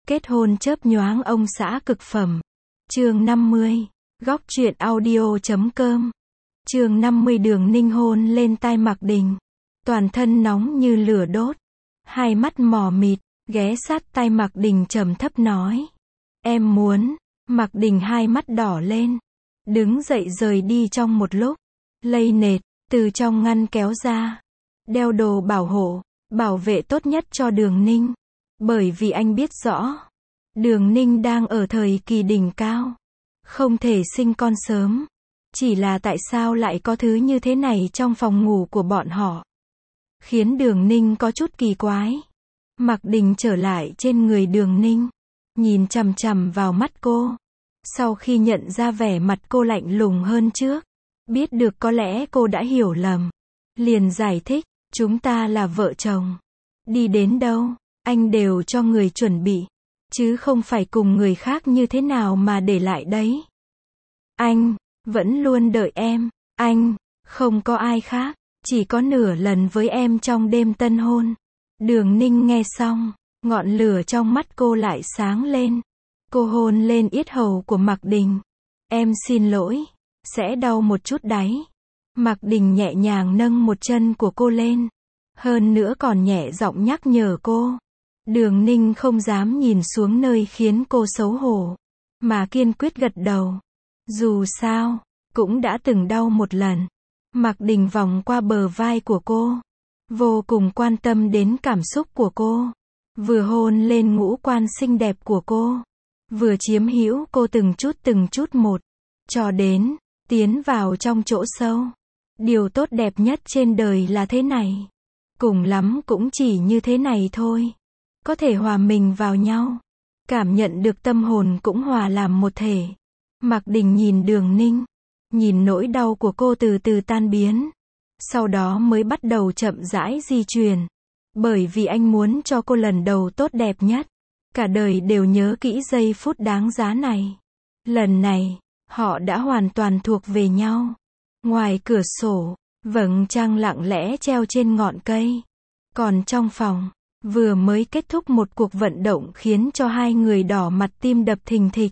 Kết hôn chớp nhoáng ông xã cực phẩm. Chương 50. Góc truyện audio.com. Chương 50. Đường Ninh hôn lên tai Mạc Đình. Toàn thân nóng như lửa đốt. Hai mắt mờ mịt, ghé sát tai Mạc Đình trầm thấp nói. Em muốn. Mạc Đình hai mắt đỏ lên. Đứng dậy rời đi trong một lúc. Lây nệt, từ trong ngăn kéo ra. Đeo đồ bảo hộ, bảo vệ tốt nhất cho Đường Ninh. Bởi vì anh biết rõ. Đường Ninh đang ở thời kỳ đỉnh cao. Không thể sinh con sớm. Chỉ là tại sao lại có thứ như thế này trong phòng ngủ của bọn họ. Khiến Đường Ninh có chút kỳ quái. Mạc Đình trở lại trên người Đường Ninh. Nhìn chằm chằm vào mắt cô. Sau khi nhận ra vẻ mặt cô lạnh lùng hơn trước. Biết được có lẽ cô đã hiểu lầm. Liền giải thích, chúng ta là vợ chồng. Đi đến đâu, anh đều cho người chuẩn bị. Chứ không phải cùng người khác như thế nào mà để lại đấy. Anh, vẫn luôn đợi em. Anh, không có ai khác. Chỉ có nửa lần với em trong đêm tân hôn. Đường Ninh nghe xong, ngọn lửa trong mắt cô lại sáng lên. Cô hôn lên yết hầu của Mạc Đình. Em xin lỗi, sẽ đau một chút đấy. Mạc Đình nhẹ nhàng nâng một chân của cô lên. Hơn nữa còn nhẹ giọng nhắc nhở cô. Đường Ninh không dám nhìn xuống nơi khiến cô xấu hổ. Mà kiên quyết gật đầu. Dù sao, cũng đã từng đau một lần. Mạc Đình vòng qua bờ vai của cô. Vô cùng quan tâm đến cảm xúc của cô. Vừa hôn lên ngũ quan xinh đẹp của cô. Vừa chiếm hữu cô từng chút một. Cho đến, tiến vào trong chỗ sâu. Điều tốt đẹp nhất trên đời là thế này. Cùng lắm cũng chỉ như thế này thôi. Có thể hòa mình vào nhau. Cảm nhận được tâm hồn cũng hòa làm một thể. Mạc Đình nhìn Đường Ninh. Nhìn nỗi đau của cô từ từ tan biến. Sau đó mới bắt đầu chậm rãi di chuyển. Bởi vì anh muốn cho cô lần đầu tốt đẹp nhất. Cả đời đều nhớ kỹ giây phút đáng giá này. Lần này, họ đã hoàn toàn thuộc về nhau. Ngoài cửa sổ, vầng trăng lặng lẽ treo trên ngọn cây. Còn trong phòng, vừa mới kết thúc một cuộc vận động khiến cho hai người đỏ mặt tim đập thình thịch.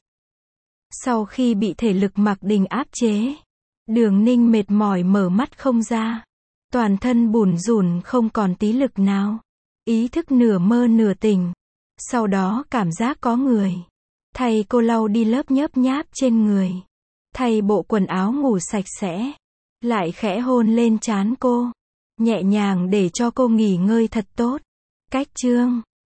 Sau khi bị thể lực Mạc Đình áp chế, Đường Ninh mệt mỏi mở mắt không ra. Toàn thân bủn rủn không còn tí lực nào. Ý thức nửa mơ nửa tỉnh. Sau đó cảm giác có người. Thay cô lau đi lớp nhớp nháp trên người. Thay bộ quần áo ngủ sạch sẽ. Lại khẽ hôn lên trán cô. Nhẹ nhàng để cho cô nghỉ ngơi thật tốt. Cách chương